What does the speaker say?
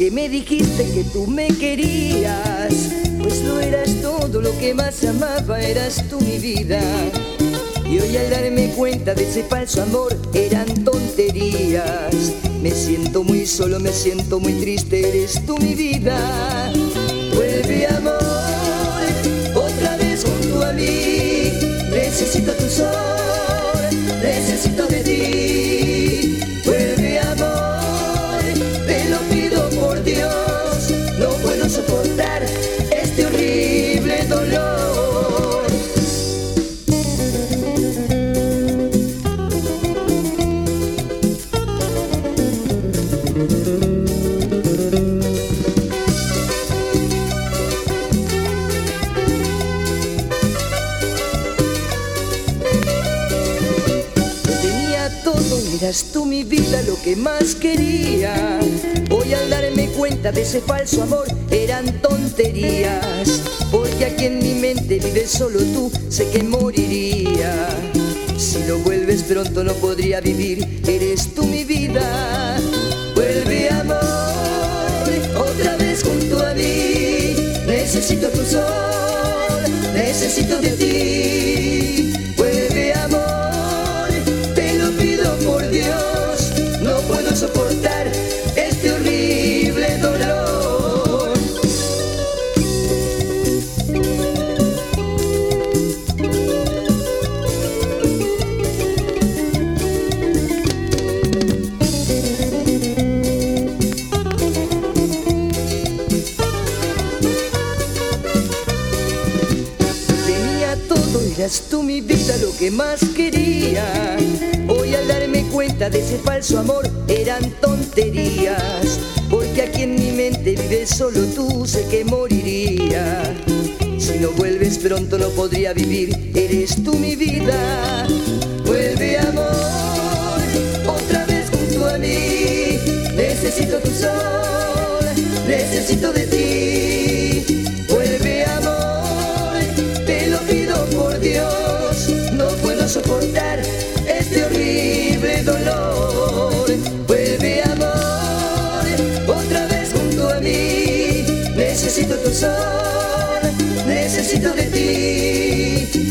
porque me dijiste que tú me querías, pues lo eras todo lo que más amaba, eras tú mi vida. Y hoy al darme cuenta de ese falso amor eran tonterías. Me siento muy solo, me siento muy triste, eres tú mi vida. Vuelve amor, otra vez junto a mí. Necesito tu sol, necesito de ti. Vuelve amor, te lo pido por Dios. No puedo soportar este horrible dolor. Eras tú mi vida, lo que más quería. Hoy al darme cuenta de ese falso amor eran tonterías, porque aquí en mi mente vives solo tú, sé que moriría. Si no vuelves pronto no podría vivir, eres tú mi vida. Vuelve amor, otra vez junto a mí. Necesito tu sol, necesito de ti. Vuelve amor, te lo pido por Dios. No puedo soportar este horrible dolor. Tenía todo, eras tú mi vida, lo que más quería. Hoy al darme cuenta de ese falso amor eran tonterías, porque aquí en mi mente vives solo tú, sé que moriría. Si no vuelves pronto no podría vivir, eres tú mi vida. Vuelve amor, otra vez junto a mí. Necesito tu sol, necesito de ti. Vuelve amor, te lo pido por Dios. No puedo soportar este horrible dolor. Vuelve amor, otra vez junto a mí. Necesito tu sol, necesito de ti.